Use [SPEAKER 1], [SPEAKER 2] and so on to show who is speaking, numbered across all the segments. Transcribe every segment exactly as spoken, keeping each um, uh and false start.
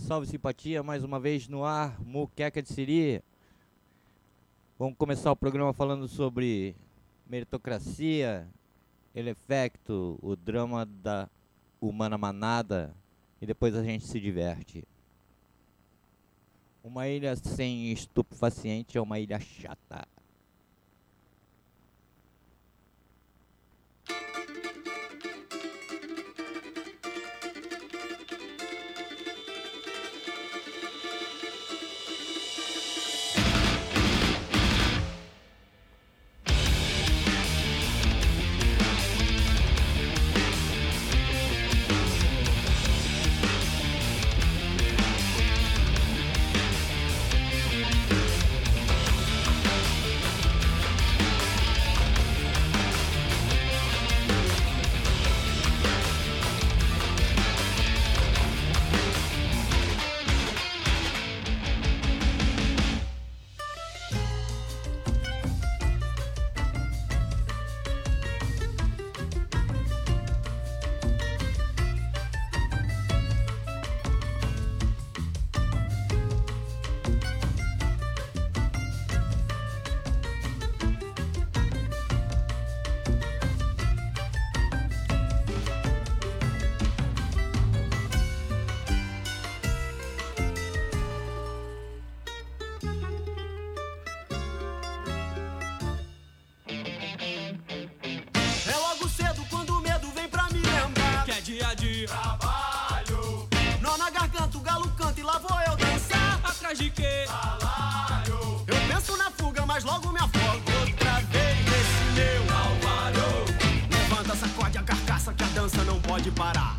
[SPEAKER 1] salve simpatia, mais uma vez no ar, Muqueca de Siri. Vamos começar o programa falando sobre meritocracia, Elefecto, o drama da humana manada, e depois a gente se diverte. Uma ilha sem estupefaciente é uma ilha chata.
[SPEAKER 2] Trabalho, nó na garganta, o galo canta e lá vou eu dançar.
[SPEAKER 3] Atrás de quê?
[SPEAKER 2] Salário. Eu penso na fuga, mas logo me afogo outra vez nesse meu calvário. Levanta, sacode a carcaça que a dança não pode parar.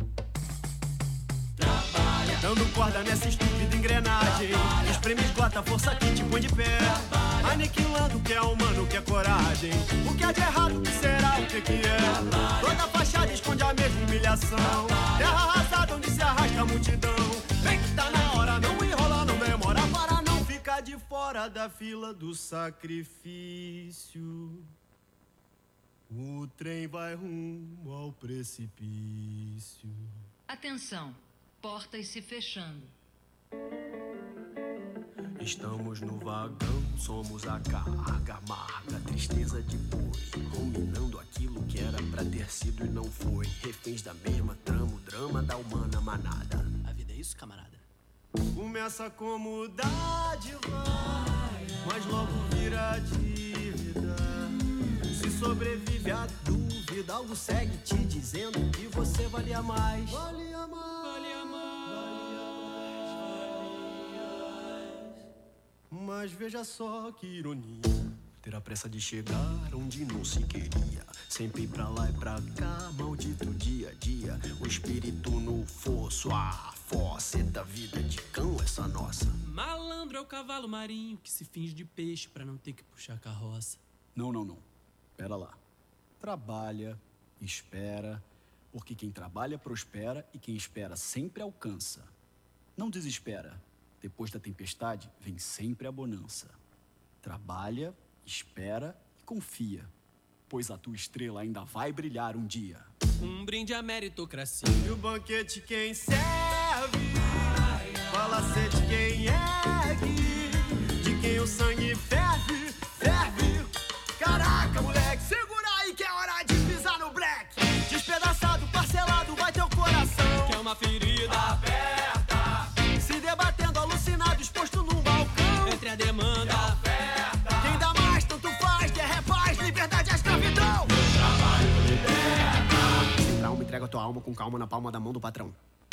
[SPEAKER 2] Trabalha, dando corda nessa estúpida engrenagem. Trabalha. Espreme, esgota a força que te põe de pé. Trabalha. Aniquilando o que é humano, o que é coragem. O que é de errado, o que será, o que que é. Trabalha. Toda fachada esconde a mesma humilhação. Terra arrasada onde se arrasta a multidão. Vem que tá na hora, não enrola, não demora. Para não ficar de fora da fila do sacrifício. O trem vai rumo ao precipício.
[SPEAKER 4] Atenção, portas se fechando.
[SPEAKER 2] Estamos no vagão, somos a carga amarga, tristeza de boi, ruminando aquilo que era pra ter sido e não foi. Reféns da mesma trama, o drama da humana manada.
[SPEAKER 3] A vida é isso, camarada?
[SPEAKER 2] Começa como dádiva, mas logo vira dívida. Se sobrevive à dúvida, algo segue te dizendo que você valia mais. Valia mais.
[SPEAKER 3] Valia mais.
[SPEAKER 2] Mas veja só que ironia, ter a pressa de chegar onde não se queria. Sempre pra lá e pra cá, maldito dia a dia. O espírito no fosso, a fóceta, vida de cão essa nossa.
[SPEAKER 3] Malandro é o cavalo marinho que se finge de peixe pra não ter que puxar carroça.
[SPEAKER 5] Não, não, não. Pera lá. Trabalha, espera, porque quem trabalha prospera e quem espera sempre alcança. Não desespera. Depois da tempestade, vem sempre a bonança. Trabalha, espera e confia, pois a tua estrela ainda vai brilhar um dia.
[SPEAKER 3] Um brinde à meritocracia.
[SPEAKER 2] E o banquete quem serve, falacete quem ergue, de quem o sangue ferve, ferve. Caraca, moleque, segura aí que é hora de pisar no black. Despedaçado, parcelado, vai teu coração.
[SPEAKER 3] Que é uma ferida
[SPEAKER 2] aberta, se debatendo, alucinado, exposto num balcão.
[SPEAKER 3] entre a demanda.
[SPEAKER 2] Quem dá mais, tanto faz, quer é paz, liberdade é escravidão.
[SPEAKER 6] O trabalho liberta.
[SPEAKER 2] Sem trauma, entrega a tua alma com calma na palma da mão do patrão.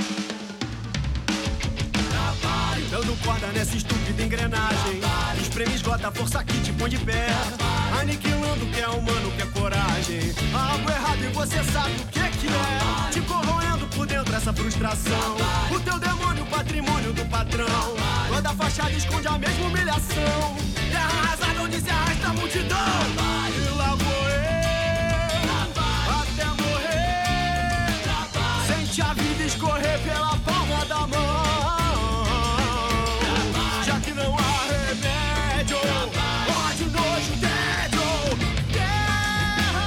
[SPEAKER 6] Trabalho,
[SPEAKER 2] dando corda nessa estúpida engrenagem.
[SPEAKER 6] Trabalho.
[SPEAKER 2] Espreme, esgota a força que te põe de pé.
[SPEAKER 6] Trabalho.
[SPEAKER 2] Aniquilando o que é humano, o que é coragem. Há algo errado e você sabe o que é que é. Te corroendo por dentro essa frustração.
[SPEAKER 6] Trabalho.
[SPEAKER 2] O teu demônio, o patrimônio do patrão.
[SPEAKER 6] Trabalho.
[SPEAKER 2] Toda fachada esconde a mesma humilhação. Terra arrasada onde se arrasta a multidão.
[SPEAKER 6] Trabalho.
[SPEAKER 2] E lá vou eu,
[SPEAKER 6] Trabalho.
[SPEAKER 2] até morrer.
[SPEAKER 6] Trabalho.
[SPEAKER 2] Sente a vida escorrer pela palma da mão.
[SPEAKER 6] Trabalho.
[SPEAKER 2] Já que não há remédio,
[SPEAKER 6] Trabalho.
[SPEAKER 2] ódio, nojo, tédio. Terra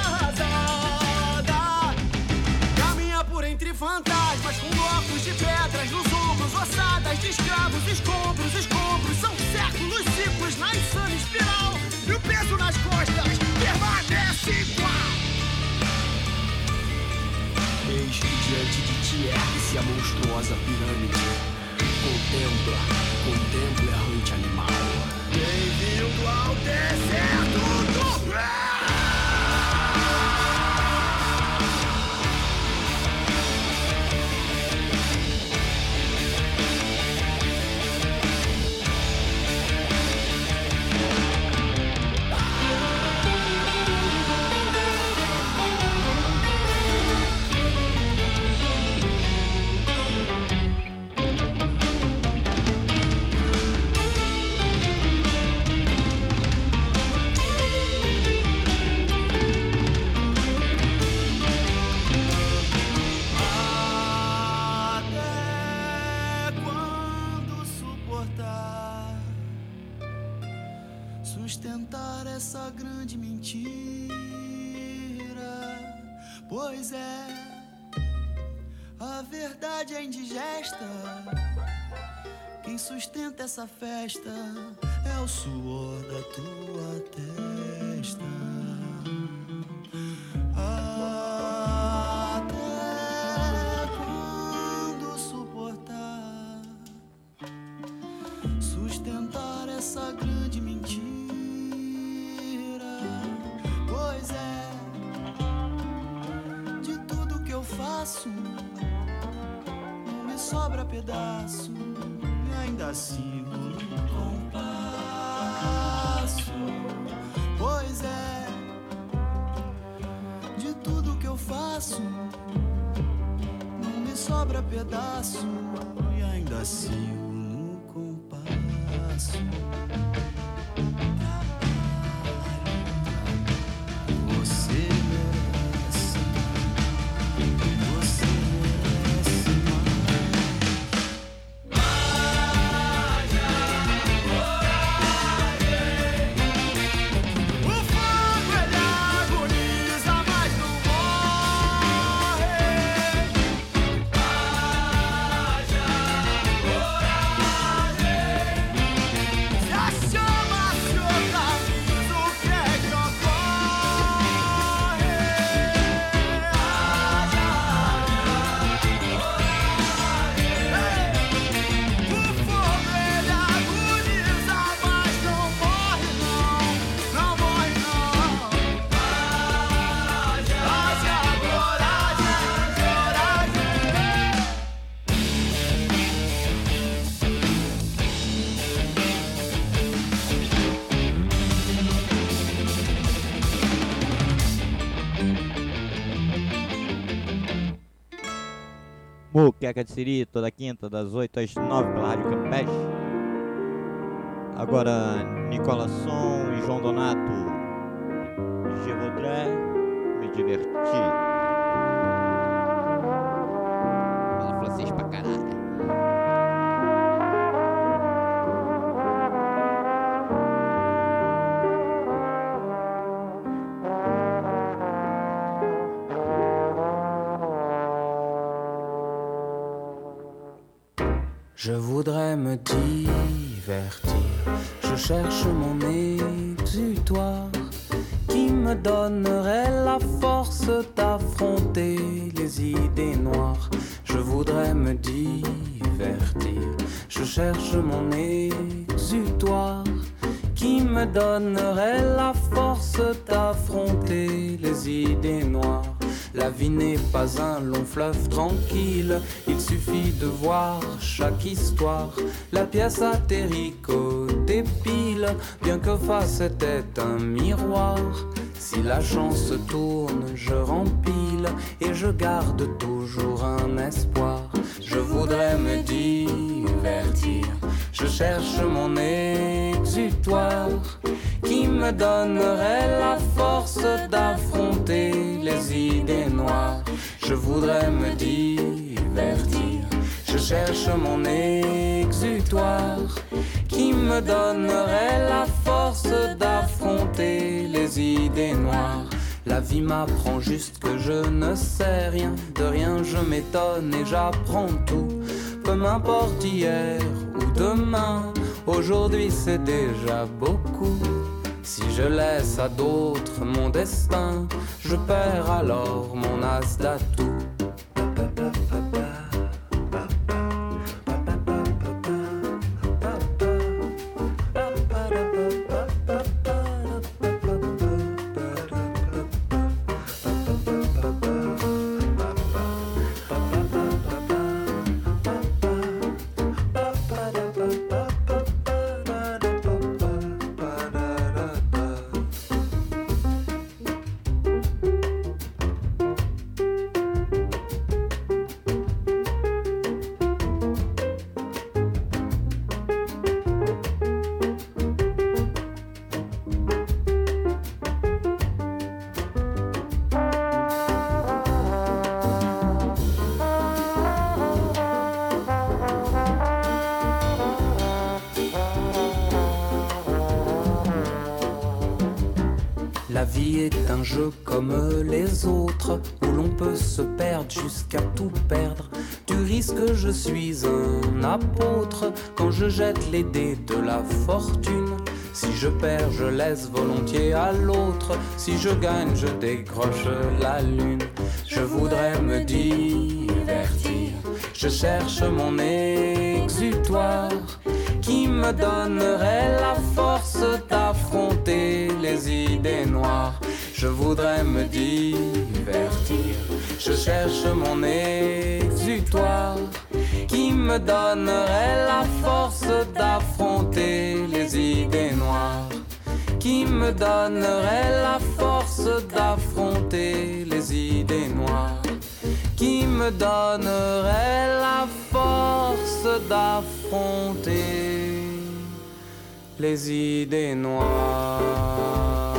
[SPEAKER 2] arrasada caminha por entre fantasmas com blocos de pedras nos ombros, ossada.
[SPEAKER 5] Marte, ergue-se a monstruosa pirâmide. Contempla, contempla errante animal. Bem-vindo ao deserto do... Sustentar essa grande mentira, pois é, a verdade é indigesta. Quem sustenta essa festa é o suor da tua testa. Até quando suportar, sustentar essa grande mentira? Pois é, de tudo que eu faço, não me sobra pedaço, e ainda sigo no compasso. Pois é, de tudo que eu faço, não me sobra pedaço, e ainda sigo no compasso.
[SPEAKER 1] Muqueca de Siri, toda quinta, das oito às nove, pela Rádio Campeche. Agora, Nicola Som e João Donato. Je voudrais me divertir. Fala francês pra caralho.
[SPEAKER 7] Je voudrais me divertir, je cherche mon exutoire qui me donnerait la force d'affronter les idées noires. Je voudrais me divertir, je cherche mon exutoire qui me donnerait la force d'affronter les idées noires. La vie n'est pas un long fleuve tranquille, il suffit de voir chaque histoire. La pièce atterrit côté pile, bien que face était un miroir. Si la chance tourne, je rempile et je garde toujours un espoir. Je voudrais me divertir, je cherche mon exutoire qui me donnerait la force d'affronter les idées noires. Je voudrais me divertir, je cherche mon exutoire qui me donnerait la force d'affronter les idées noires. La vie m'apprend juste que je ne sais rien, de rien je m'étonne et j'apprends tout. Peu m'importe hier ou demain, aujourd'hui c'est déjà beaucoup. Si je laisse à d'autres mon destin, je perds alors mon as d'atout. La vie est un jeu comme les autres, où l'on peut se perdre jusqu'à tout perdre. Tu risques, je suis un apôtre, quand je jette les dés de la fortune. Si je perds, je laisse volontiers à l'autre. Si je gagne, je décroche la lune. Je voudrais me divertir, je cherche mon exutoire qui me donnerait la force d'affronter les idées noires. Je voudrais me divertir, je cherche mon exutoire qui me donnerait la force d'affronter les idées noires, qui me donnerait la force d'affronter les idées noires, qui me donnerait la force d'affronter les idées noires.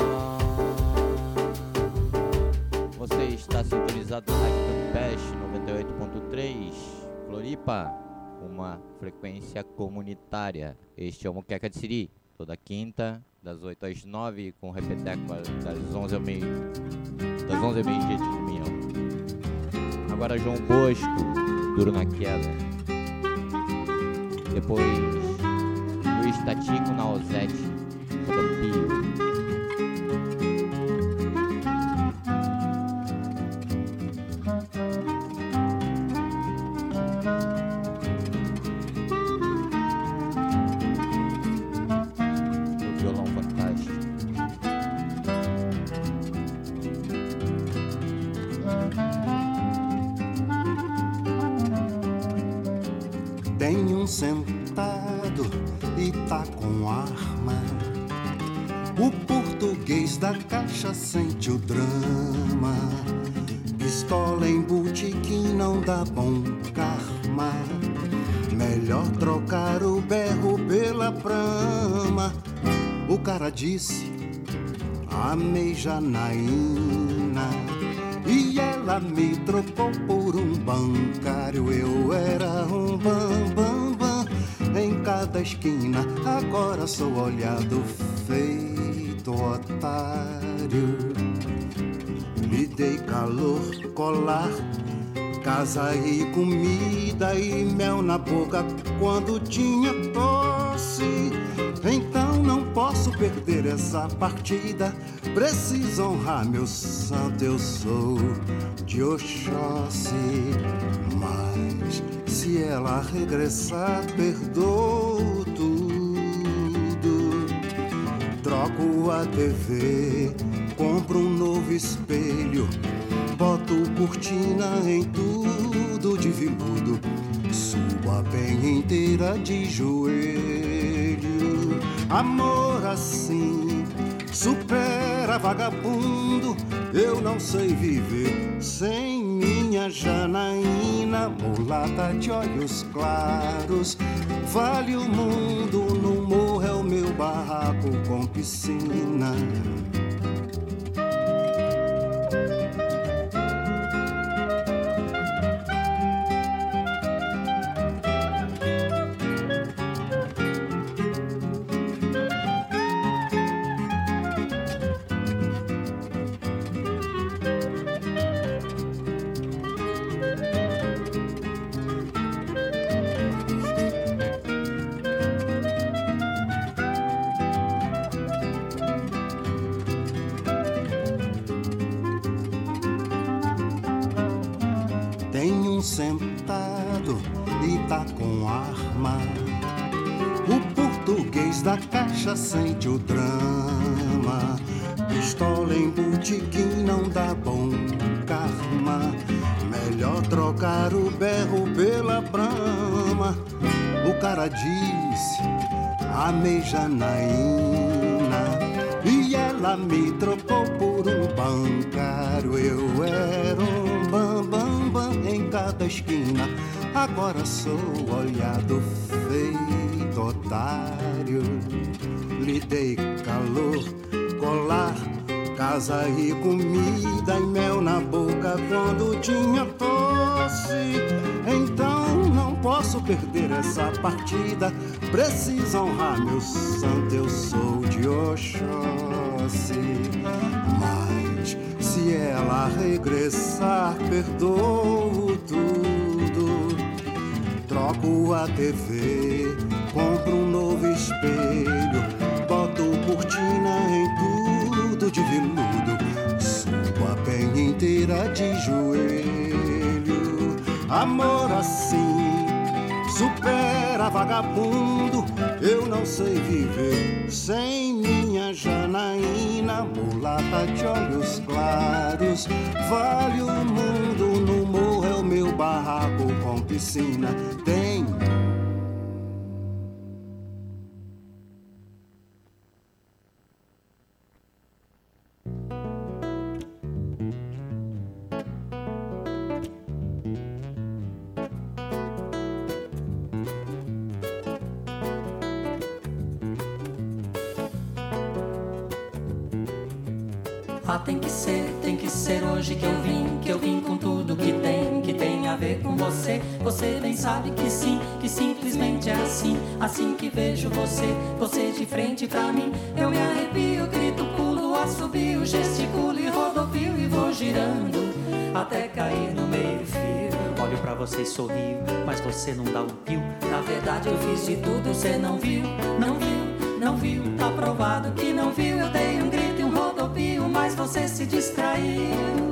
[SPEAKER 1] Você está sintonizado na Rádio Campeche noventa e oito ponto três, Floripa, uma frequência comunitária. Este é o Muqueca de Siri, toda quinta, das oito às nove, com repeteco das onze ao meio, das onze ao meio-dia de domingo. Agora João Bosco, Duro na Queda. Depois Luiz Tatico na Ozete, Rodopio.
[SPEAKER 8] Tem um sentado e tá com arma. O português da caixa sente o drama. Pistola em botequim não dá bom karma. Melhor trocar o berro pela brama. O cara disse, amei Janaína, e ela me trocou por um bancário. Eu era um bam, bam, bam em cada esquina. Agora sou olhado feito otário. Lhe dei calor, colar, casa e comida e mel na boca quando tinha tosse. Então não posso perder essa partida. Preciso honrar meu santo, eu sou de Oxóssi. Mas se ela regressar, perdoo tudo. Troco a T V, compro um novo espelho, boto cortina em tudo de veludo, subo a bem inteira de joelho. Amor assim supera vagabundo. Eu não sei viver sem minha Janaína, mulata de olhos claros. Vale o mundo, no morro é o meu barraco com piscina. Sentado e tá com arma. O português da caixa sente o drama. Pistola em botequim não dá bom karma. Melhor trocar o berro pela brama. O cara disse, amei Janaína, e ela me trocou por um bancário. Eu era um bam, bam, bam em cada esquina. Agora sou olhado feito otário. Lhe dei calor, colar, casa e comida e mel na boca quando tinha tosse. Então não posso perder essa partida. Preciso honrar meu santo, eu sou de Oxóssi. Mas se ela regressar, perdoo tudo. Troco a T V, compro um novo espelho, boto cortina em tudo de veludo, subo a penha inteira de joelho. Amor assim supera vagabundo. Eu não sei viver sem minha Janaína, mulata de olhos claros. Vale o mundo, no morro é o meu barraco com piscina. Tem
[SPEAKER 9] Ah, tem que ser, tem que ser hoje que eu vim, que eu vim com tudo que tem, que tem a ver com você. Você bem sabe que sim, que simplesmente é assim, assim que vejo você, você de frente pra mim. Eu me arrepio, grito, pulo, assobio, gesticulo e rodopio e vou girando até cair no meio-fio.
[SPEAKER 10] Olho pra você e sorrio, mas você não dá um pio.
[SPEAKER 9] Na verdade eu fiz de tudo, você não viu, não viu, não viu. Tá provado que não viu, eu dei um grito e um rodopio, mas você se distraiu.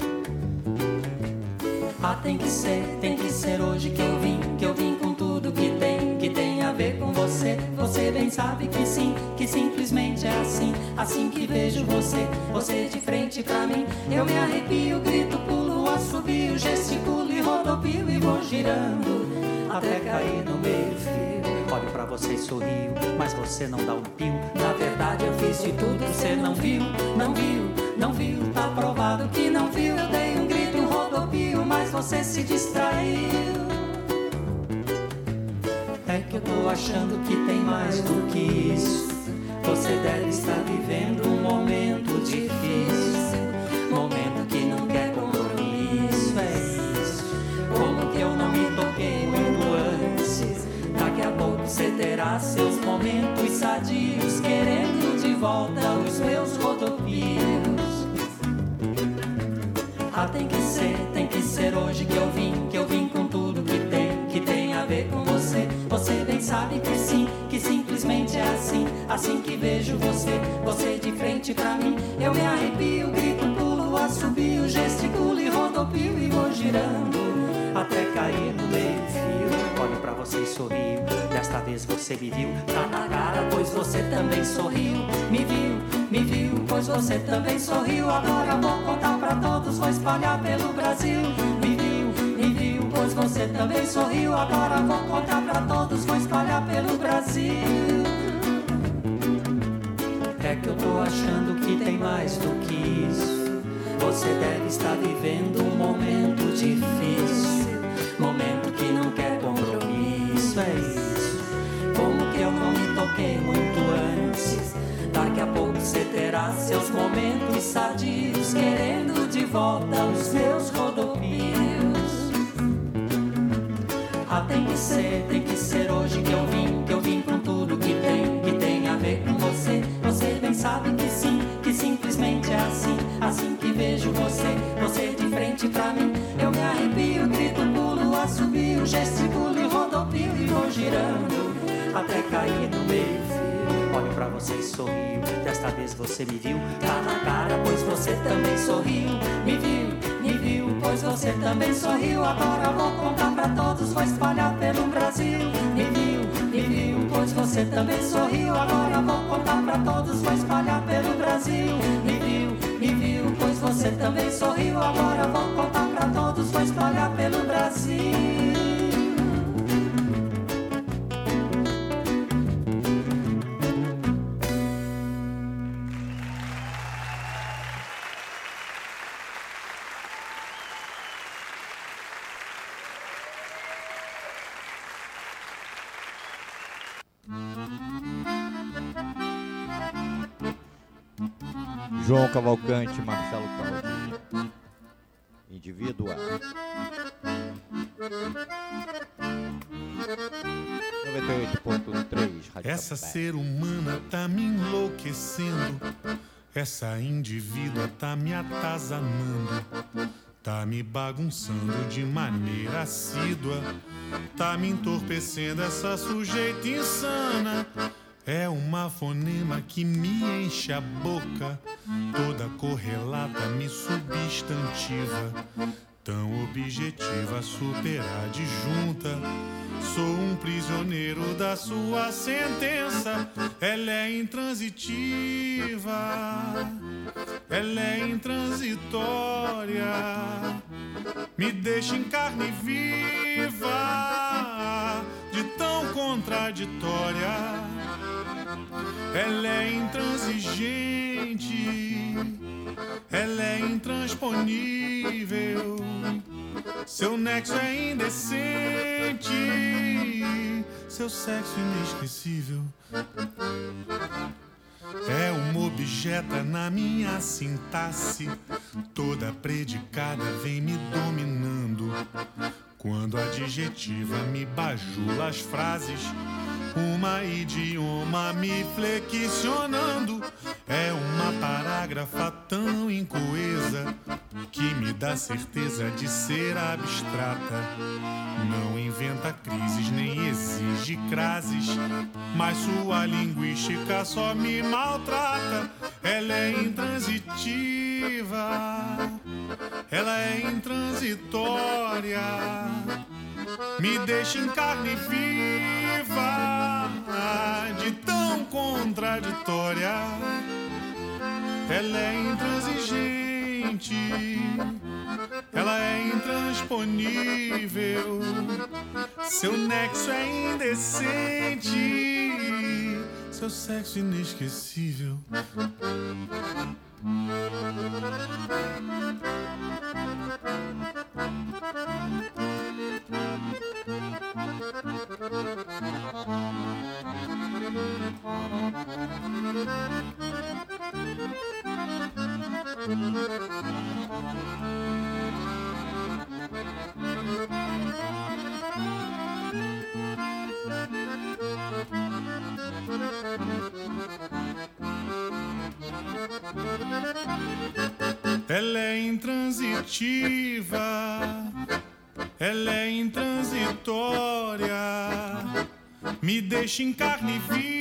[SPEAKER 9] Ah, tem que ser, tem que ser hoje que eu vim, que eu vim com tudo que tem, que tem a ver com você. Você bem sabe que sim, que simplesmente é assim, assim que vejo você, você de frente pra mim. Eu me arrepio, grito, pulo, assobio, gesticulo e rodopio e vou girando até cair no meio-fio.
[SPEAKER 10] Olho pra você e sorrio, mas você não dá um pio.
[SPEAKER 9] Na verdade eu fiz de tudo, você não viu, não viu, não viu. Tá provado que não viu, eu dei um grito, um rodopio, mas você se distraiu. É que eu tô achando que tem mais do que isso. Você deve estar vivendo um momento difícil, momento que não quer compromisso, é isso. Como que eu não me toquei muito antes? Daqui a pouco você terá seus momentos sadios, querendo de volta os meus rodopios. Ah, tem que ser, tem que ser hoje que eu vim, que eu vim com tudo que tem, que tem a ver com você. Você bem sabe que sim, que simplesmente é assim, assim que vejo você, você de frente pra mim. Eu me arrepio, grito, pulo, assobio, gesticulo e rodopio e vou girando até cair no meio-fio.
[SPEAKER 10] Olho pra você e sorrio, desta vez você me viu.
[SPEAKER 9] Tá na cara, pois você também sorriu. Me viu, me viu, pois você também sorriu. Agora vou contar pra todos, vou espalhar pelo Brasil. Me viu, me viu, pois você também sorriu. Agora vou contar pra todos, vou espalhar pelo Brasil. É que eu tô achando que tem mais do que isso. Você deve estar vivendo um momento difícil, momento que não quer compromisso, é isso. Como que eu não me toquei muito antes? Daqui a pouco você terá seus momentos sadios, querendo de volta os meus rodopios. Ah, tem que ser, tem que ser hoje que eu vim, que eu vim com tudo que tem, que tem a ver com você. Você bem sabe que sim, que simplesmente é assim, assim que vejo você, você de frente pra mim. Eu me arrepio, grito, pulo, assobio, gesticulo e rodopio e vou girando até cair no meio-fio.
[SPEAKER 10] Olho pra você e sorrio, desta vez você me viu.
[SPEAKER 9] Tá na cara, pois você também sorriu. Me viu, me viu, pois você também sorriu. Agora vou contar pra todos, vou espalhar pelo Brasil. Me viu, me viu, pois você também sorriu. Agora vou contar pra todos, vou espalhar pelo Brasil. Me viu, me viu, pois você também sorriu. Agora vou contar pra todos, vou espalhar pelo Brasil.
[SPEAKER 1] João Cavalcante, Marcelo Caldi. Indivíduo A. noventa e oito ponto três, Rádio
[SPEAKER 11] Essa
[SPEAKER 1] Campé.
[SPEAKER 11] ser humana tá me enlouquecendo. Essa indivídua tá me atazanando. Tá me bagunçando de maneira assídua. Tá me entorpecendo essa sujeita insana. É uma fonema que me enche a boca, toda correlata me substantiva, tão objetiva, super adjunta. Sou um prisioneiro da sua sentença. Ela é intransitiva, ela é intransitória, me deixa em carne viva, de tão contraditória. Ela é intransigente, ela é intransponível, seu nexo é indecente, seu sexo inesquecível. É uma objeta na minha sintaxe, toda predicada vem me dominando. Quando a adjetiva me bajula as frases, uma idioma me flexionando. É uma parágrafa tão incoesa que me dá certeza de ser abstrata. Não inventa crises nem exige crases, mas sua linguística só me maltrata. Ela é intransitiva, ela é intransitória, me deixa em carne viva, de tão contraditória. Ela é intransigente, ela é intransponível, seu nexo é indecente, seu sexo inesquecível. Ela é intransitiva, ela é intransitória, me deixa em carne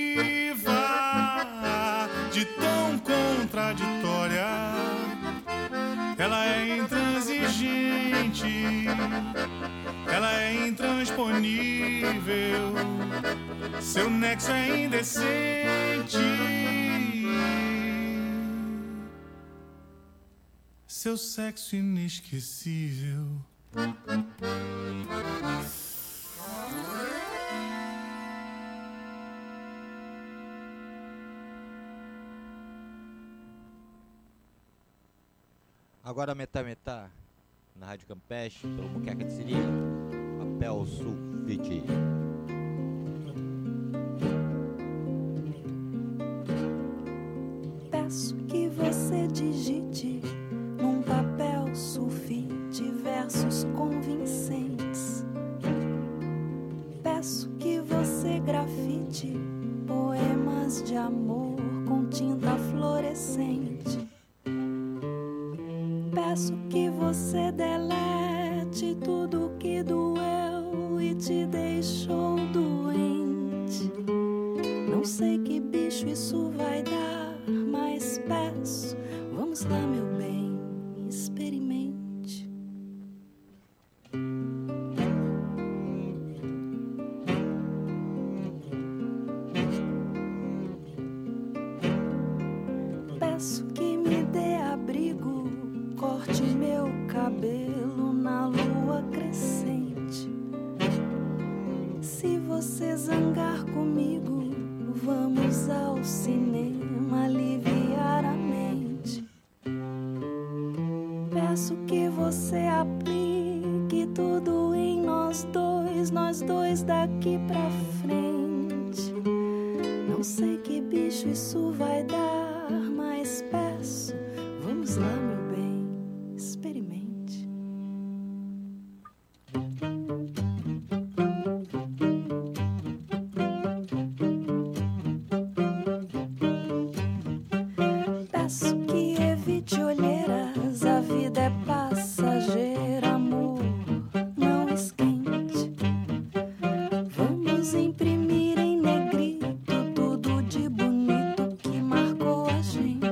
[SPEAKER 11] viva, de tão contraditória. Ela é intransigente, ela é intransponível, seu nexo é indecente, seu sexo inesquecível.
[SPEAKER 1] Agora metá metá na Rádio Campeche, pelo Muqueca de Siri, papel sulfite.
[SPEAKER 12] Peço que você digite num papel sulfite versos convincentes. Peço que você grafite poemas de amor com tinta fluorescente. Peço que você delete tudo que doeu e te deixou doente. Não sei que bicho isso vai dar, mas peço, vamos lá, meu bem, experimente. Peço que me dê abrigo, corte meu cabelo na lua crescente. Se você zangar comigo, vamos ao cinema aliviar a mente. Peço que você aplique tudo em nós dois, nós dois daqui pra frente. Não sei que bicho isso vai dar, mas peço, vamos lá, meu bem, experimente. vamos imprimir em negrito tudo de bonito que marcou a gente.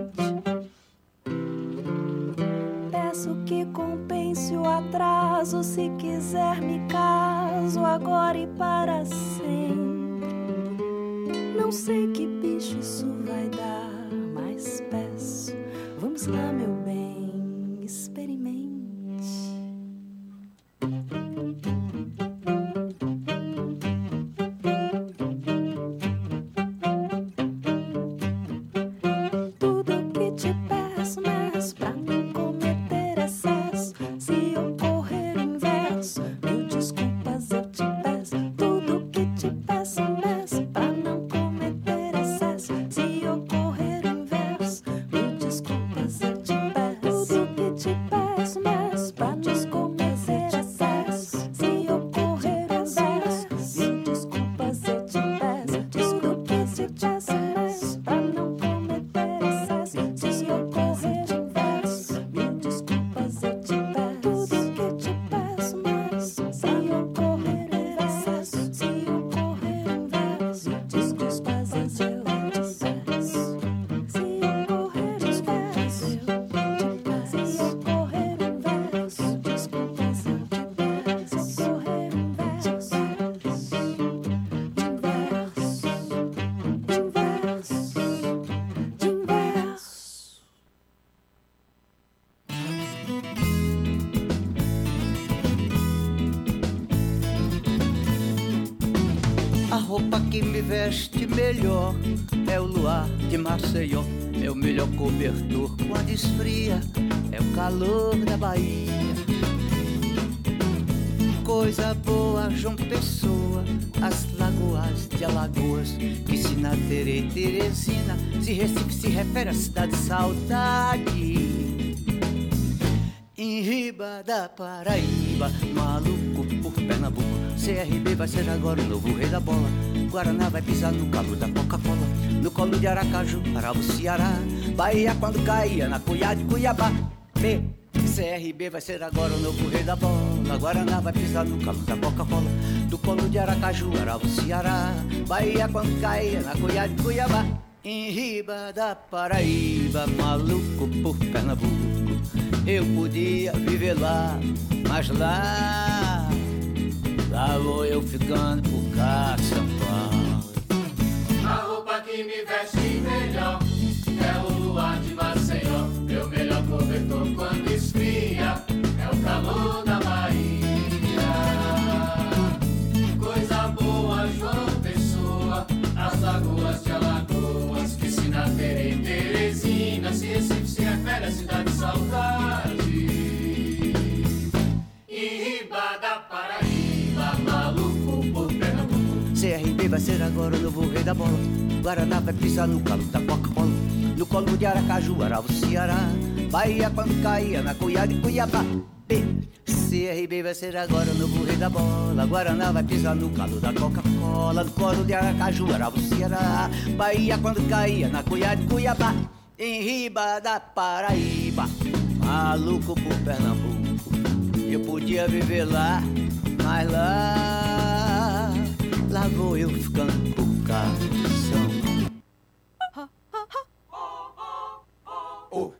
[SPEAKER 12] Peço que compense o atraso, se quiser me caso agora e para sempre. Não sei que bicho isso vai dar, mas peço, vamos lá, meu bem, experimente. Tudo que te peço, mas pra não cometer excesso, se ocorrer o inverso, mil desculpas eu te peço. Tudo que te peço, mas pra não cometer excesso, se ocorrer o inverso, mil desculpas eu te peço. Tudo que te peço, mas pra não cometer excesso, se ocorrer o inverso, mil desculpas eu te peço. Tudo que te peço, mas pra não cometer excesso, se ocorrer o inverso, mil desculpas eu te peço. Tudo que te peço, mas se ocorrer o excesso, se ocorrer o inverso, desculpas eu te peço. Se ocorrer o inverso, eu te peço. Se ocorrer o inverso, desculpas eu te peço. Se ocorrer o inverso, de inverso, de inverso.
[SPEAKER 13] A roupa que me veste melhor é o luar de Maceió. É o melhor cobertor quando esfria, é o calor da Bahia. Coisa boa, João Pessoa, as lagoas de Alagoas, que se na Tere Teresina, se Recife se refere à cidade de saudade. Em Riba da Paraíba, maluco por Pernambuco, C R B vai ser agora o novo rei da bola. Guaraná vai pisar no calo da Coca-Cola, no colo de Aracaju, para o Ceará. Bahia quando caía na Cuiá de Cuiabá. B, C R B vai ser agora o novo rei da bola. Guaraná vai pisar no calo da Coca-Cola, do colo de Aracaju, para o Ceará. Bahia quando caía na Cuiá de Cuiabá. Em Riba da Paraíba, maluco por Pernambuco, eu podia viver lá, mas lá, lá vou eu ficando por cá, São Paulo.
[SPEAKER 6] A roupa que me veste melhor é o luar de Maceió. Meu melhor cobertor quando esfria é o calor da Bahia. Coisa boa, João Pessoa, as lagoas de Alagoas, que se na Tere Teresina, se Recife se refere à cidade de saudade. Em Riba da Paraíba, maluco por Pernambuco,
[SPEAKER 13] C R B vai ser agora o novo rei da bola. Guaraná vai pisar no calo da Coca-Cola, no colo de Aracaju, Aravo, Ceará. Bahia quando caía na Cuiá de Cuiabá. B, C R B vai ser agora o novo rei da bola. Guaraná vai pisar no calo da Coca-Cola, no colo de Aracaju, Aravo, Ceará. Bahia quando caía na Cuiá de Cuiabá. Em Riba da Paraíba, maluco por Pernambuco, eu podia viver lá, mas lá, lá vou eu ficando por cá, São
[SPEAKER 6] oh.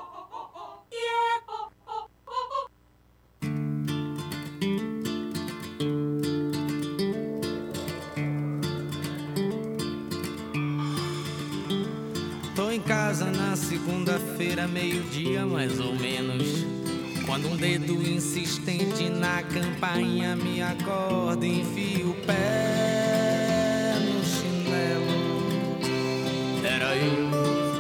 [SPEAKER 3] Tô em casa na segunda-feira, meio-dia mais ou menos, quando um dedo insistente na campainha me acorda e enfia o pé no chinelo. Era eu.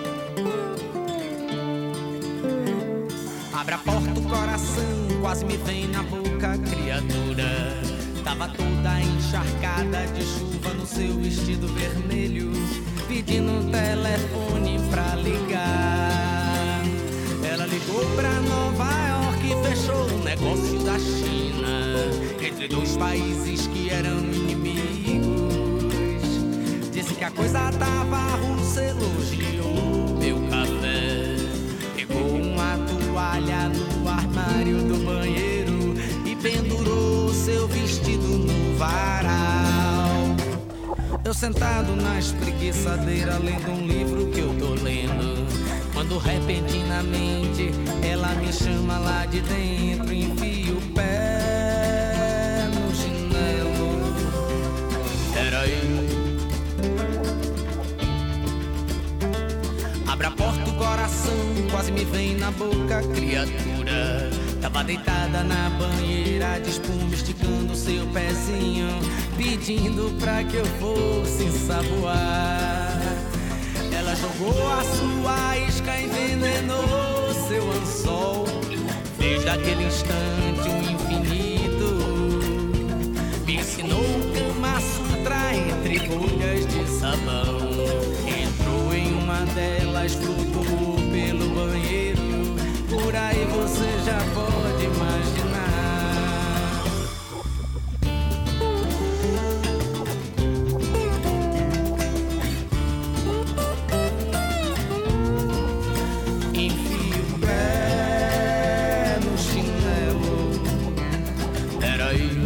[SPEAKER 3] Abre a porta, o coração quase me vem na boca, criatura. Tava toda encharcada de chuva no seu vestido vermelho, pedindo telefone pra ligar. Ela ligou pra Nova York e fechou o negócio da China, entre dois países que eram inimigos. Disse que a coisa tava russa, elogiou meu café, pegou uma toalha no armário do banheiro e pendurou seu vestido no varal. Eu sentado na espreguiçadeira lendo um livro que eu tô lendo, quando repentinamente ela me chama lá de dentro, enfia o pé no chinelo. Peraí. Abre a porta, o coração quase me vem na boca, criatura. Tava deitada na banheira de espuma, esticando seu pezinho, pedindo pra que eu fosse ensaboar. Ela jogou a sua isca, envenenou seu anzol, fez daquele instante um infinito. Me ensinou o Kama Sutra entre bolhas de sabão. Entrou em uma delas, flutuou pelo banheiro. Por aí você já pode imaginar. Enfia o pé no chinelo. Peraí.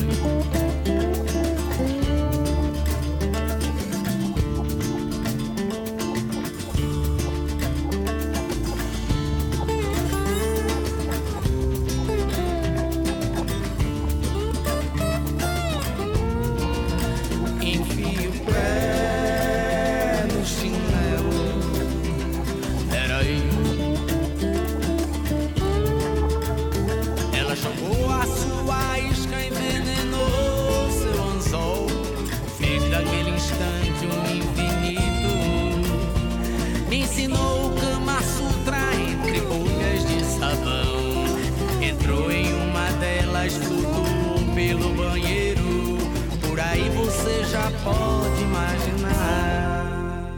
[SPEAKER 3] Ensinou o Kama Sutra entre bolhas de sabão. Entrou em uma delas, flutuou pelo banheiro. Por aí você já pode imaginar.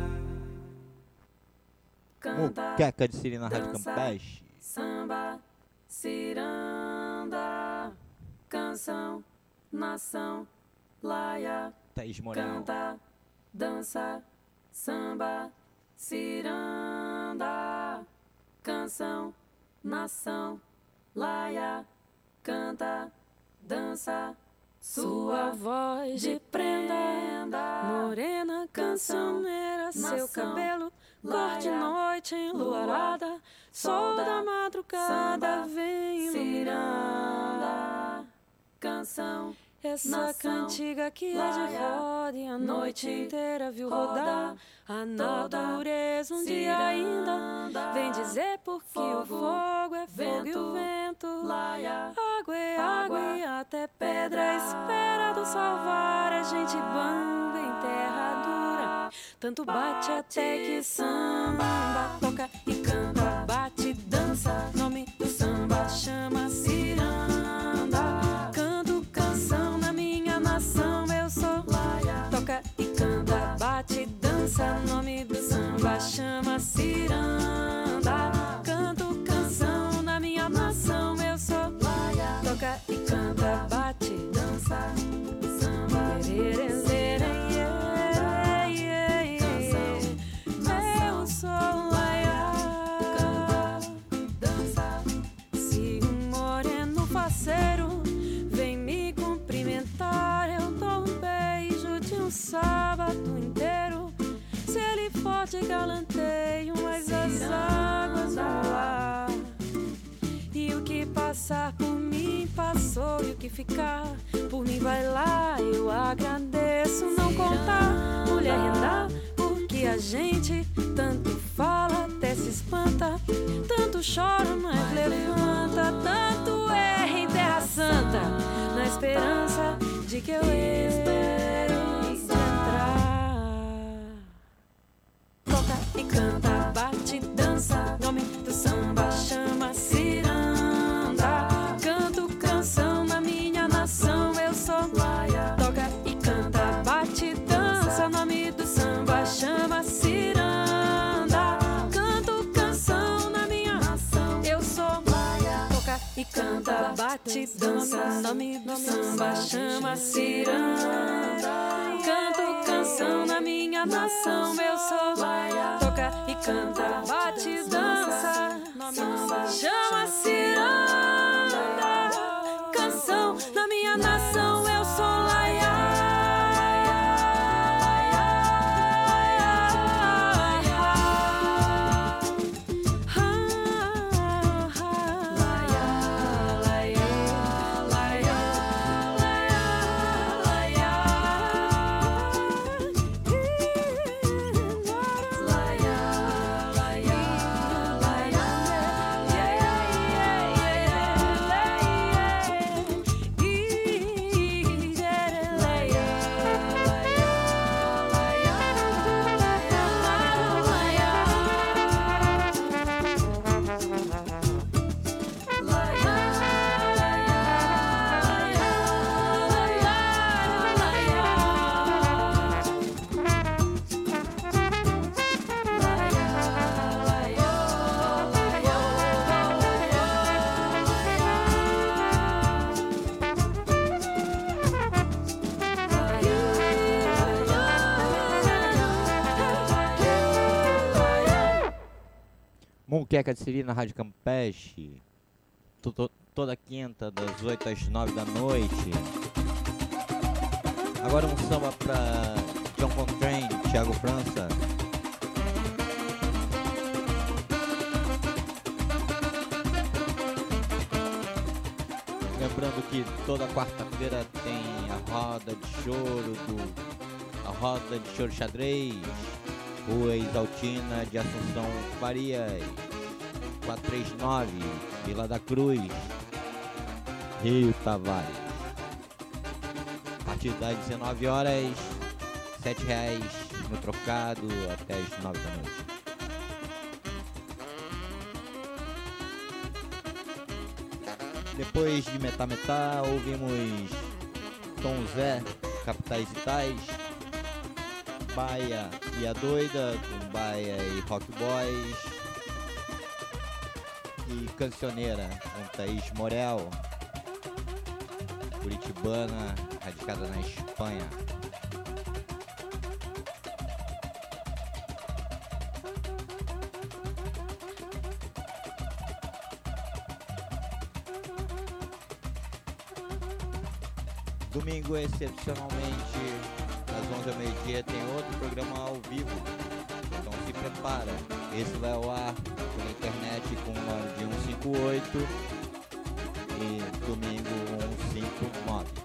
[SPEAKER 1] Muqueca de Siri na Rádio Campeche.
[SPEAKER 12] Samba, ciranda, canção, nação, laia.
[SPEAKER 1] Thaís Moreno.
[SPEAKER 12] Canta, dança, samba, ciranda, canção, nação, laia, canta, dança, sua voz de prenda, morena, cancioneira, seu cabelo, cor de noite enluarada, sol da madrugada, vem iluminar, canção, essa cantiga que é de roda e a noite inteira viu rodar a natureza um dia ainda vem dizer porque o fogo é fogo e o vento, água é água e até pedra espera do salvar a gente bamba em terra dura, tanto bate até que samba toca e canta, bate, dança, nome do samba chama ciranda, canto canção na minha nação, eu sou toca e canta, bate, dança, nome do samba chama ciranda, canto canção na minha nação, eu sou toca e canta, bate, dança, samba, lerê, yeah, yeah, yeah. Eu sou laia, canta, dança. Se um moreno faceiro vem me cumprimentar, eu dou um beijo de um sábado inteiro. Se ele for de galanteio, mas as águas vão lá. E o que passar por mim passou, e o que ficar por mim vai lá. Eu agradeço não contar, mulher rendar, porque a gente tanto fala, até se espanta, tanto chora, mas levanta, tanto erra em terra santa, na esperança de que eu espero entrar. Toca e canta, bate, dança, nome do samba chama ciranda, canto canção na minha nação, eu sou laia. Toca e canta, bate, dança, nome do samba chama ciranda, canto canção na minha nação, eu sou laia. Toca e canta, bate, dança, nome do samba chama ciranda, canto canção na minha nação, eu sou laia. Toca e canta, bate, dança, samba chama ciranda, canção na minha nação, eu sou laia.
[SPEAKER 1] Muqueca de Siri na Rádio Campeche. Toda quinta, das oito às nove da noite. Agora um samba pra John Coltrane, Thiago França. Lembrando que toda quarta-feira tem a roda de choro do a roda de choro xadrez, Rua Exaltina de Assunção Farias, quatrocentos e trinta e nove, Vila da Cruz, Rio Tavares. A partir das dezenove horas, sete reais no trocado até as nove da noite. Depois de Metá Metá, ouvimos Tom Zé, Capitais e Tais, Baia e a Doida, com Baia e Rock Boys, e Cancioneira, com Thaís Morel, curitibana, radicada na Espanha. Domingo, excepcionalmente, às onze ao meio-dia, tem outro programa ao vivo. Então se prepara. Esse vai ao ar pela internet com o número de cento e cinquenta e oito e domingo cento e cinquenta e nove.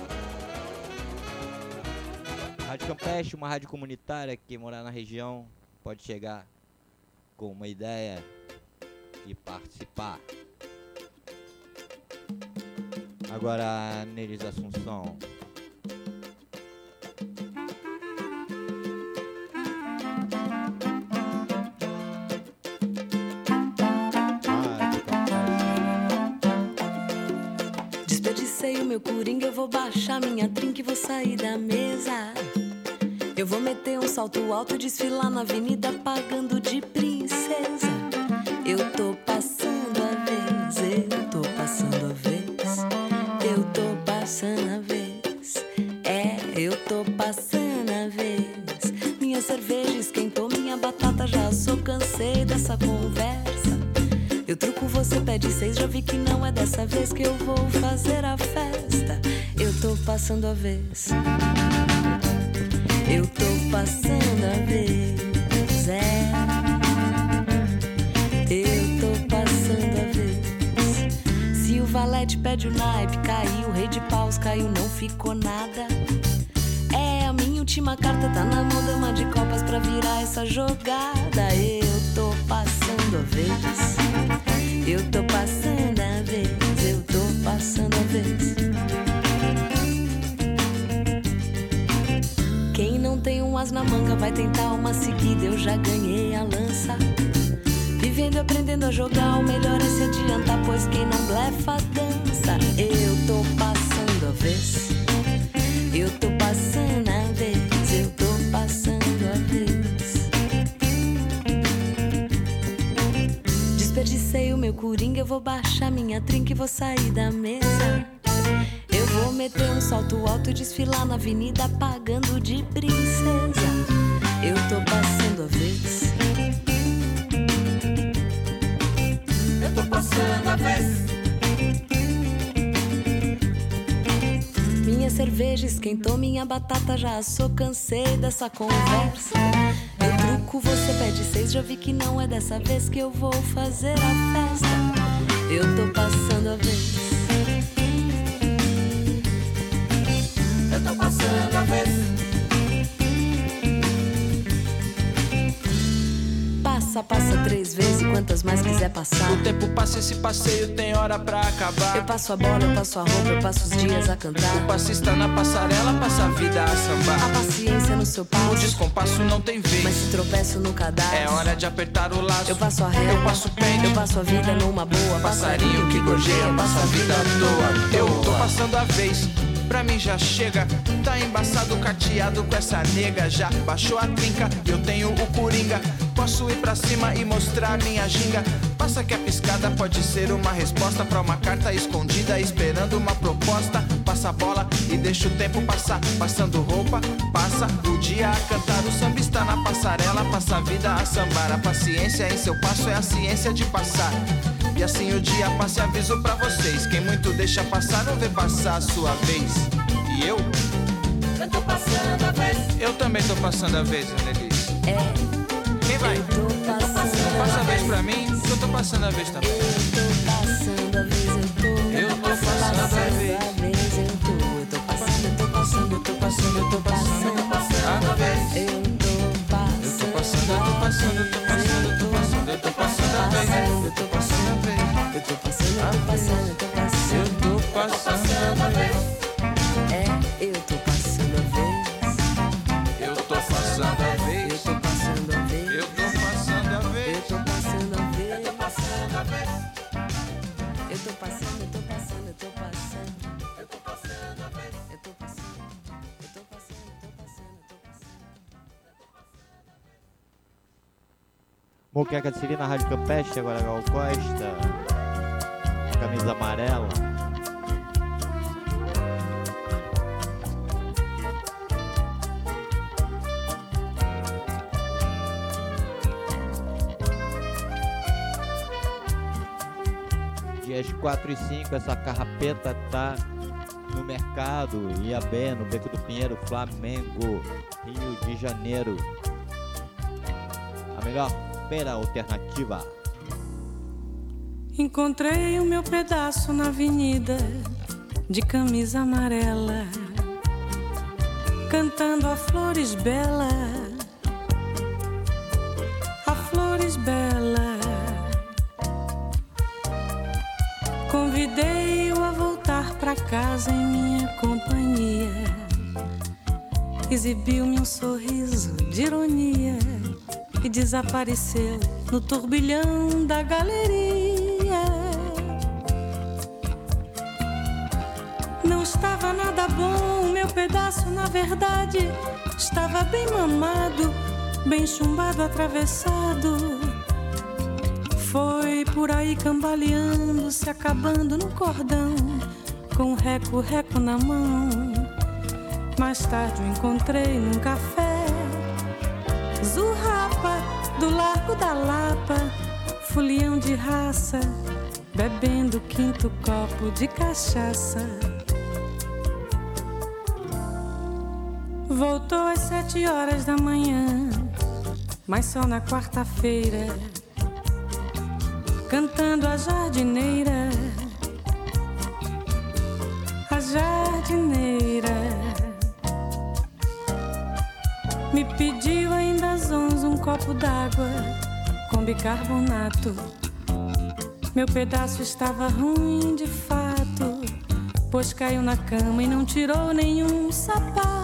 [SPEAKER 1] Rádio Campeche, uma rádio comunitária que morar na região pode chegar com uma ideia e participar. Agora, Neres Assunção.
[SPEAKER 12] Desperdicei o meu coringa, eu vou baixar minha trinca e vou sair da mesa. Eu vou meter um salto alto e desfilar na avenida pagando de princesa. Eu tô passando a vez, eu tô passando a vez. Eu tô passando a vez, é, eu tô passando a vez. Minha cerveja esquentou, minha batata já assou, cansei dessa conversa. Eu truco, você pede seis, já vi que não é dessa vez que eu vou fazer a festa. Eu tô passando a vez, eu tô passando a vez, é, eu tô passando a vez. Se o valete pede o naipe, caiu, o rei de paus caiu, não ficou nada. É a minha última carta, tá na mão, dama de copas pra virar essa jogada. Eu tô passando a vez, eu tô passando a vez, eu tô passando a vez. Quem não tem um as na manga vai tentar uma seguida, eu já ganhei a lança. Vivendo e aprendendo a jogar, o melhor é se adiantar, pois quem não blefa dança. Eu tô passando a vez, eu tô passando a vez, eu tô passando a vez. Desperdicei o meu coringa, eu vou baixar minha trinca e vou sair da mesa. Eu vou meter um salto alto e desfilar na avenida pagando de princesa. Eu tô passando a vez,
[SPEAKER 6] eu tô passando a vez.
[SPEAKER 12] Minha cerveja esquentou, minha batata já assou, cansei dessa conversa. Eu truco, você pede seis, já vi que não é dessa vez que eu vou fazer a festa. Eu tô passando a vez,
[SPEAKER 6] eu tô passando a vez.
[SPEAKER 12] Passa, passa três vezes, quantas mais quiser passar.
[SPEAKER 14] O tempo passa, esse passeio tem hora pra acabar.
[SPEAKER 12] Eu passo a bola, eu passo a roupa, eu passo os dias a cantar.
[SPEAKER 14] O passista na passarela passa a vida a sambar.
[SPEAKER 12] A paciência no seu passo,
[SPEAKER 14] o descompasso não tem vez.
[SPEAKER 12] Mas se tropeço no cadastro,
[SPEAKER 14] é hora de apertar o laço.
[SPEAKER 12] Eu passo a régua,
[SPEAKER 14] eu passo o pente,
[SPEAKER 12] eu passo a vida numa boa.
[SPEAKER 14] Passarinho que gorjeia, passa a vida à toa. Eu tô passando a vez, pra mim já chega. Tá embaçado, carteado com essa nega. Já baixou a trinca, eu tenho o coringa. Posso ir pra cima e mostrar minha ginga. Passa que a piscada pode ser uma resposta pra uma carta escondida esperando uma proposta. Passa a bola e deixa o tempo passar. Passando roupa, passa o dia a cantar o samba. tá na passarela, passa a vida a sambar. A paciência em seu passo é a ciência de passar. E assim o dia passa e aviso pra vocês. Quem muito deixa passar não vê passar a sua vez. E eu?
[SPEAKER 9] Eu tô passando a vez.
[SPEAKER 14] Eu também tô passando a vez, Annelise.
[SPEAKER 9] É.
[SPEAKER 14] Quem vai?
[SPEAKER 9] Eu tô passando
[SPEAKER 14] Passa a vez
[SPEAKER 9] vez
[SPEAKER 14] pra mim, que eu tô passando a vez também.
[SPEAKER 9] Eu tô passando a vez, eu tô.
[SPEAKER 14] Eu tô passando a vez.
[SPEAKER 9] Eu tô. Eu tô passando, eu tô passando, eu tô passando, eu tô passando, eu tô passando a vez. Eu tô passando.
[SPEAKER 14] Eu tô passando, eu tô passando, eu tô passando, eu tô passando, eu tô passando a vez. Eu tô passando a vez.
[SPEAKER 9] Eu tô passando, eu tô passando, eu tô passando.
[SPEAKER 14] Eu tô passando a vez.
[SPEAKER 9] É, eu tô passando a vez.
[SPEAKER 14] Eu tô passando a vez.
[SPEAKER 9] Eu tô passando a vez.
[SPEAKER 14] Eu tô passando a vez.
[SPEAKER 9] Eu tô passando a vez. Eu tô passando a vez. Eu tô passando, eu tô passando, eu tô passando. Eu tô passando a vez. Eu tô passando. Eu tô passando, eu tô passando, eu tô passando.
[SPEAKER 1] Moqueca de Siri na Rádio Campestre, agora Gal Costa. Camisa amarela. Dias quatro e cinco, essa carrapeta tá no mercado, Iabé, no Beco do Pinheiro, Flamengo, Rio de Janeiro. A melhor feira alternativa.
[SPEAKER 12] Encontrei o meu pedaço na avenida, de camisa amarela, cantando a flores bela, a flores bela. Convidei-o a voltar pra casa em minha companhia. Exibiu-me um sorriso de ironia e desapareceu no turbilhão da galeria. Não estava nada bom, meu pedaço na verdade estava bem mamado, bem chumbado, atravessado. Foi por aí cambaleando, se acabando no cordão, com um reco-reco na mão. Mais tarde o encontrei num café, Zurrapa, do Largo da Lapa, fulião de raça, bebendo quinto copo de cachaça. Voltou às sete horas da manhã, mas só na quarta-feira, cantando a jardineira, a jardineira. Me pediu ainda às onze um copo d'água com bicarbonato. Meu pedaço estava ruim de fato, pois caiu na cama e não tirou nenhum sapato.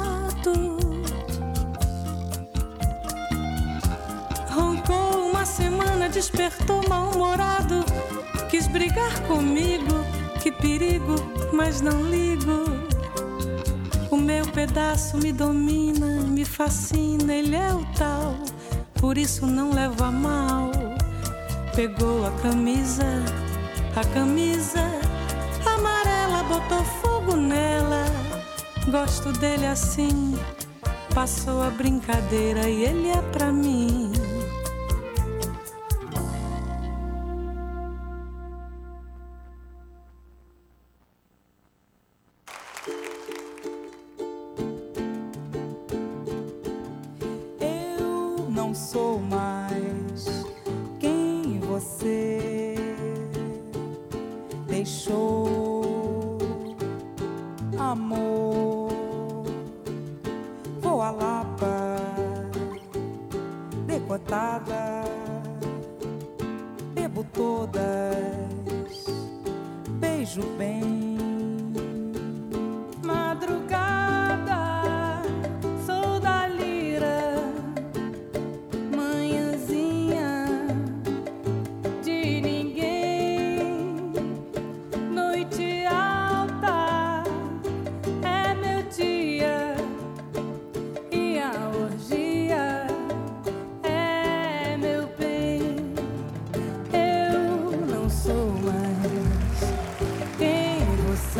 [SPEAKER 12] Roncou uma semana, despertou mal-humorado, quis brigar comigo, que perigo, mas não ligo. O meu pedaço me domina, me fascina, ele é o tal, por isso não levo a mal. Pegou a camisa, a camisa amarela, botou fogo nela. Gosto dele assim, passou a brincadeira e ele é pra mim.
[SPEAKER 15] Não sou mais quem você deixou, amor. Vou à Lapa, decotada, bebo todas, beijo bem. Madrugada, sou da lira, de ninguém. Noite alta é meu dia e a orgia é meu bem. Eu não sou mais quem você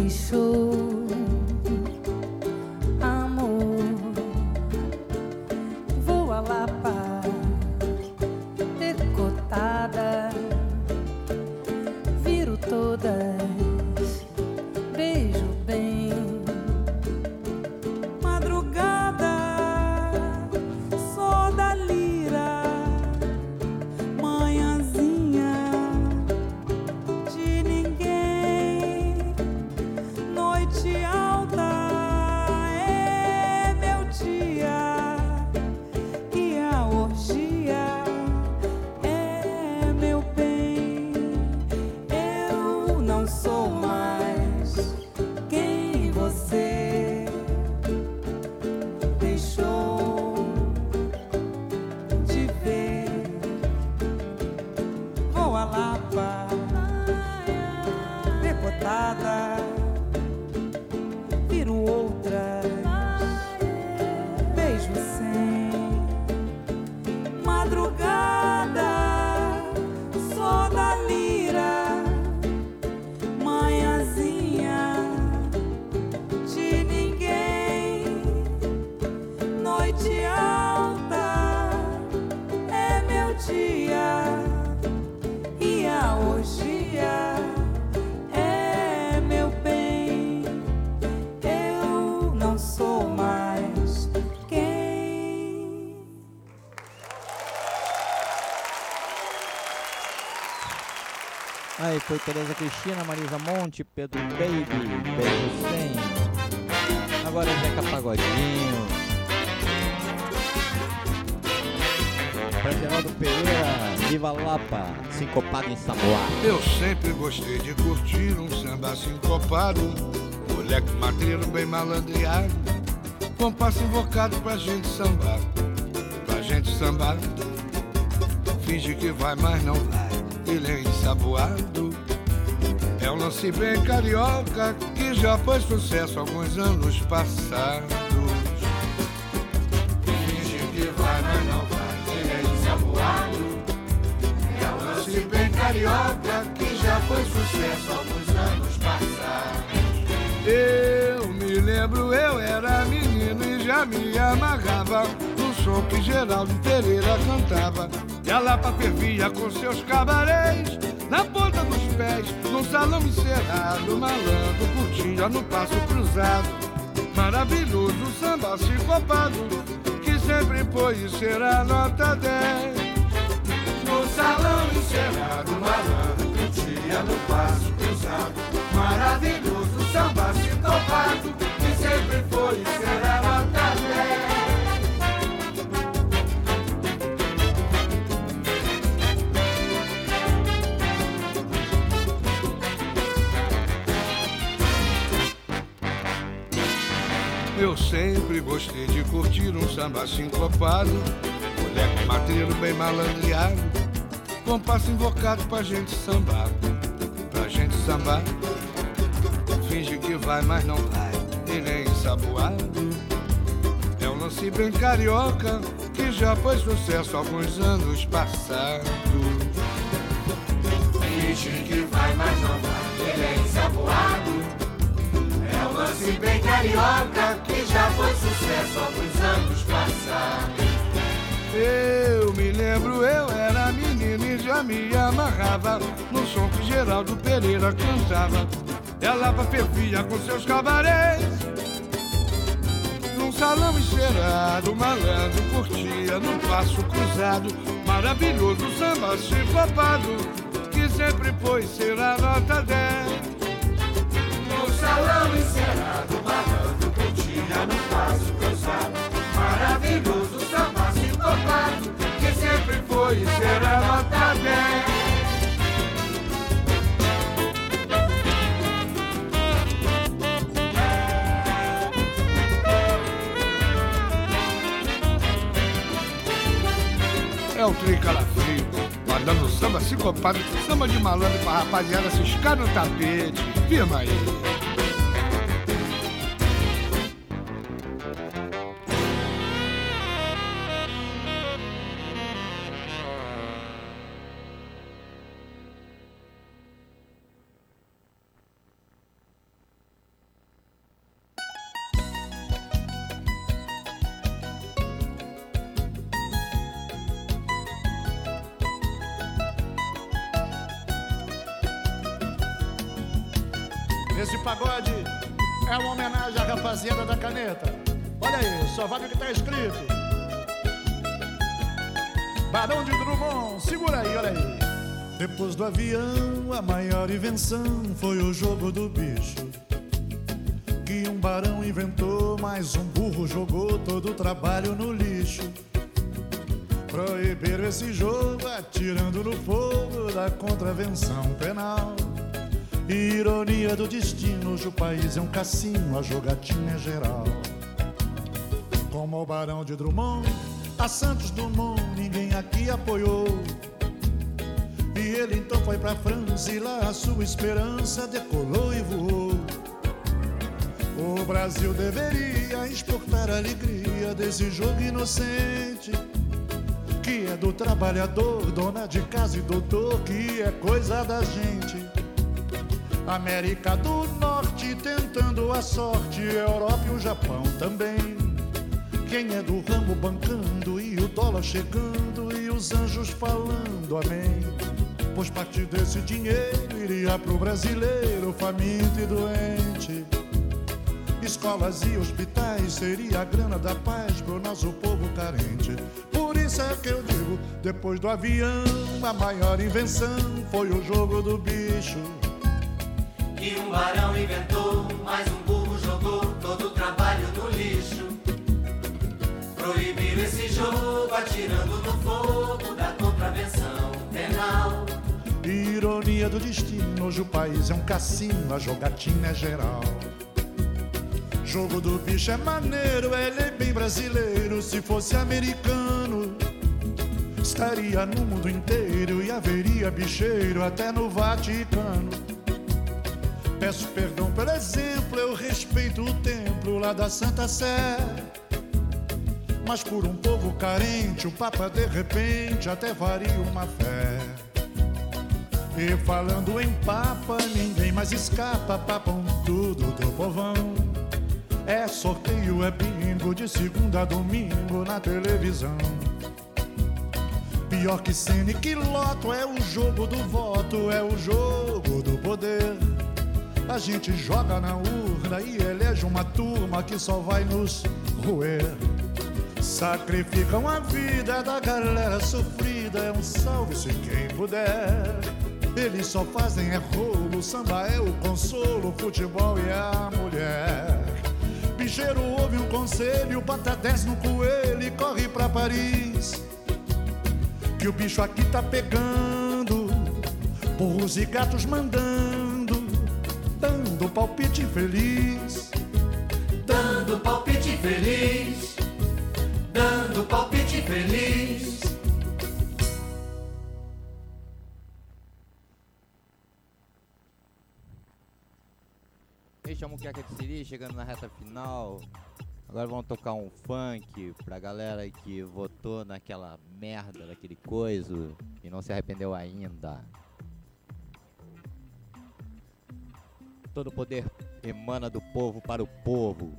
[SPEAKER 15] deixou, amor. Vou a Lapa, decotada, viro todas, beijo bem. Madrugada, só da lira, manhãzinha de ninguém. Noite alta é meu dia e a orgia é meu bem. Eu não sou mais quem você deixou de ver. Vou a Lapa, decotada, viro outras, beijo sem. Madrugada, só da lira, manhãzinha de ninguém. Noite alta é meu dia e a orgia é meu bem. Eu não sou mais quem.
[SPEAKER 1] Aí foi Tereza Cristina, Marisa Monte, Pedro Baby, Beijo cem. Agora é Zeca Pagodinho. Pra Geraldo Pereira, Viva Lapa, Sincopado em Samoá.
[SPEAKER 16] Eu sempre gostei de curtir um samba sincopado, moleque matreiro bem malandreado, compasso invocado pra gente sambar, pra gente sambar. Finge que vai, mas não vai, ele é ensaboado. É um lance bem carioca que já foi sucesso alguns anos passados. Finge que vai, mas não vai, ele é ensaboado. É um lance bem carioca que já foi sucesso alguns anos passados. Eu me lembro, eu era menino e já me amarrava no som que Geraldo Pereira cantava. E a Lapa fervia com seus cabarés na ponta dos pés, num salão encerrado, malandro curtia no passo cruzado. Maravilhoso samba sincopado, que sempre foi e será nota dez. No salão encerrado, malandro curtia no passo cruzado. Maravilhoso samba sincopado, que sempre foi e será nota dez. Eu sempre gostei de curtir um samba sincopado, moleque matreiro bem malandreado, compasso invocado pra gente sambar, pra gente sambar. Finge que vai, mas não vai, ele é ensaboado. É um lance bem carioca que já foi sucesso alguns anos passados. Finge que vai, mas não vai, ele é ensaboado. É um lance bem carioca que já foi sucesso alguns anos passados. Eu me lembro, eu era menino e já me amarrava no som que Geraldo Pereira cantava. Ela fervia com seus cabarés num salão encerrado, malandro curtia no passo cruzado. Maravilhoso samba sincopado, que sempre foi será nota dez. No salão encerrado, malandro curtia no passo cruzado. Maravilhoso samba sincopado, que sempre foi e será nota dez. É o Tri Calafrio, mandando samba sincopado, samba de malandro pra rapaziada ciscar no tapete. Firma aí.
[SPEAKER 17] Esse pagode é uma homenagem à rapaziada da caneta. Olha aí, só vale o que tá escrito. Barão de Drummond, segura aí, olha aí. Depois do avião, a maior invenção foi o jogo do bicho, que um barão inventou, mas um burro jogou todo o trabalho no lixo. Proibiram esse jogo, atirando no fogo da contravenção penal. Ironia do destino, hoje o país é um cassino, a jogatina é geral. Como o Barão de Drummond, a Santos Dumont, ninguém aqui apoiou. E ele então foi pra França e lá a sua esperança decolou e voou. O Brasil deveria exportar a alegria desse jogo inocente, que é do trabalhador, dona de casa e doutor, que é coisa da gente. América do Norte tentando a sorte, Europa e o Japão também. Quem é do ramo bancando e o dólar chegando e os anjos falando amém. Pois parte desse dinheiro iria pro brasileiro faminto e doente. Escolas e hospitais seria a grana da paz pro nosso povo carente. Por isso é que eu digo, depois do avião, a maior invenção foi o jogo do bicho,
[SPEAKER 6] que um barão inventou, mas um burro jogou todo o trabalho no lixo. Proibiram esse jogo, atirando no fogo da contravenção penal.
[SPEAKER 17] Ironia do destino, hoje o país é um cassino, a jogatina é geral. Jogo do bicho é maneiro, ele é bem brasileiro. Se fosse americano, estaria no mundo inteiro e haveria bicheiro até no Vaticano. Peço perdão pelo exemplo, eu respeito o templo lá da Santa Sé, mas por um povo carente, o Papa de repente até faria uma fé. E falando em Papa, ninguém mais escapa, papam tudo do povão. É sorteio, é bingo, de segunda a domingo na televisão. Pior que cena e que loto, é o jogo do voto, é o jogo do poder. A gente joga na urna e elege uma turma que só vai nos roer. Sacrificam a vida da galera sofrida, é um salve-se quem puder. Eles só fazem é rolo, samba é o consolo, futebol e a mulher. Bicheiro ouve um conselho, bota dez no coelho e corre pra Paris, que o bicho aqui tá pegando, burros e gatos mandando, dando palpite infeliz,
[SPEAKER 6] dando palpite infeliz, dando palpite infeliz.
[SPEAKER 1] Este é o Muqueca de Siri, chegando na reta final. Agora vamos tocar um funk pra galera que votou naquela merda daquele coisa e não se arrependeu ainda. Todo poder emana do povo para o povo.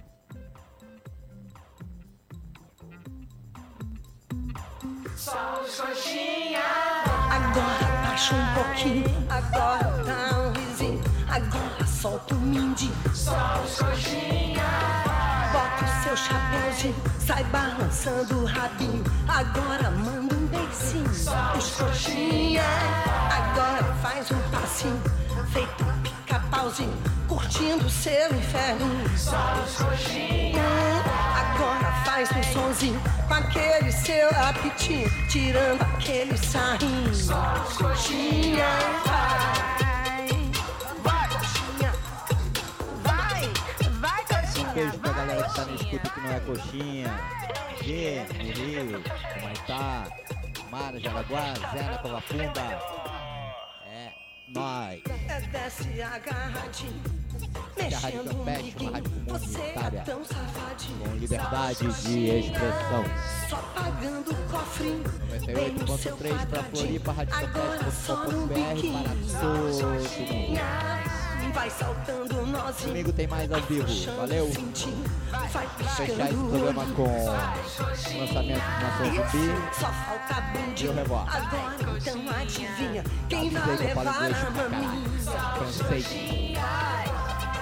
[SPEAKER 15] Só os coxinha. Agora baixa um pouquinho, agora dá um risinho, agora solta o mindinho. Só os coxinha. Bota o seu chapéuzinho, sai balançando o rabinho, agora manda um beicinho. Só os coxinha. Agora faz um passinho, feito pica-pauzinho, curtindo o seu inferno. Só os coxinha. Agora faz um sonzinho com aquele seu apitinho, tirando aquele sarrinho. Só os coxinha. Vai, vai coxinha, vai, vai coxinha.
[SPEAKER 1] Um beijo pra galera que tá na escuta que não é coxinha. G, no Rio, Humaitá, Mara, Jaraguá, Zé na Cova Funda. É nóis.
[SPEAKER 15] É desce agarradinho,
[SPEAKER 1] Essa é a Rádio
[SPEAKER 15] mexendo um
[SPEAKER 1] Campestre, uma rádio
[SPEAKER 15] biquinho. Você é
[SPEAKER 1] comunitária
[SPEAKER 15] tão safadinho,
[SPEAKER 1] com liberdade de expressão.
[SPEAKER 15] só pagando o cofrinho,
[SPEAKER 1] noventa e
[SPEAKER 15] bem
[SPEAKER 1] oito
[SPEAKER 15] no
[SPEAKER 1] ponto
[SPEAKER 15] seu
[SPEAKER 1] três para
[SPEAKER 15] quadradinho.
[SPEAKER 1] Floripa, rádio
[SPEAKER 15] Agora só no
[SPEAKER 1] campestre ponto com ponto br
[SPEAKER 15] biquinho,
[SPEAKER 1] para
[SPEAKER 15] só
[SPEAKER 1] todo mundo.
[SPEAKER 15] coxinha. Vai saltando o nozinho,
[SPEAKER 1] Domingo tem mais ao vivo, valeu.
[SPEAKER 15] vai
[SPEAKER 1] Fechar esse
[SPEAKER 15] piscando o
[SPEAKER 1] programa
[SPEAKER 15] olho.
[SPEAKER 1] com o lançamento de Nação Zumbi.
[SPEAKER 15] Só falta
[SPEAKER 1] E
[SPEAKER 15] bundinho.
[SPEAKER 1] o Revoar.
[SPEAKER 15] Agora então adivinha quem vai
[SPEAKER 1] Avisei que eu falo
[SPEAKER 15] levar
[SPEAKER 1] inglês
[SPEAKER 15] a
[SPEAKER 1] pra
[SPEAKER 15] maminha.
[SPEAKER 1] caralho. Francês.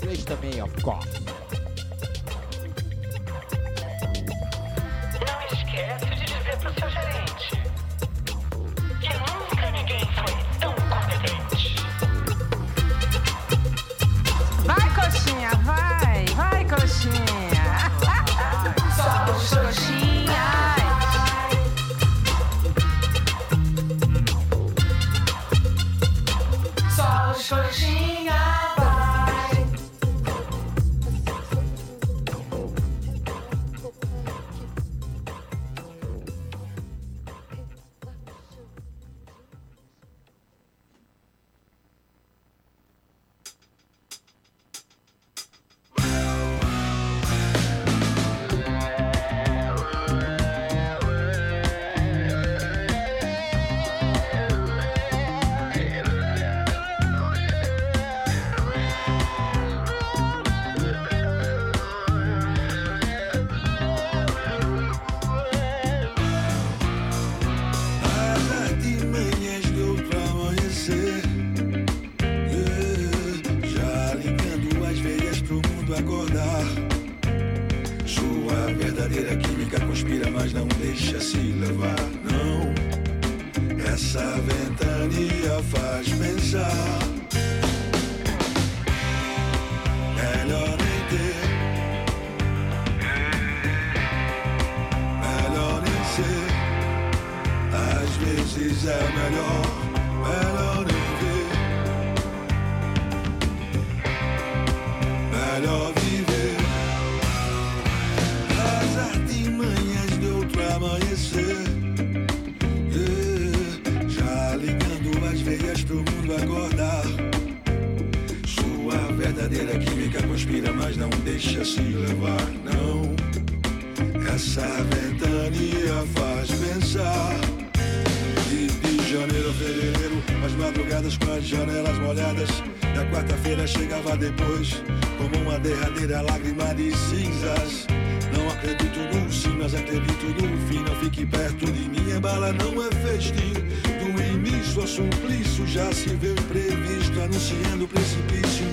[SPEAKER 1] inglês também, of course.
[SPEAKER 18] Não esquece de dizer pro seu gerente que nunca ninguém foi tão competente.
[SPEAKER 19] Vai, coxinha, vai, vai, coxinha. Só os coxinhas. Só os coxinhas.
[SPEAKER 20] Depois, como uma derradeira lágrima de cinzas. Não acredito no sim, mas acredito no fim. Não fique perto de mim, a bala não é festim. Do início ao suplício já se vê imprevisto, anunciando o precipício.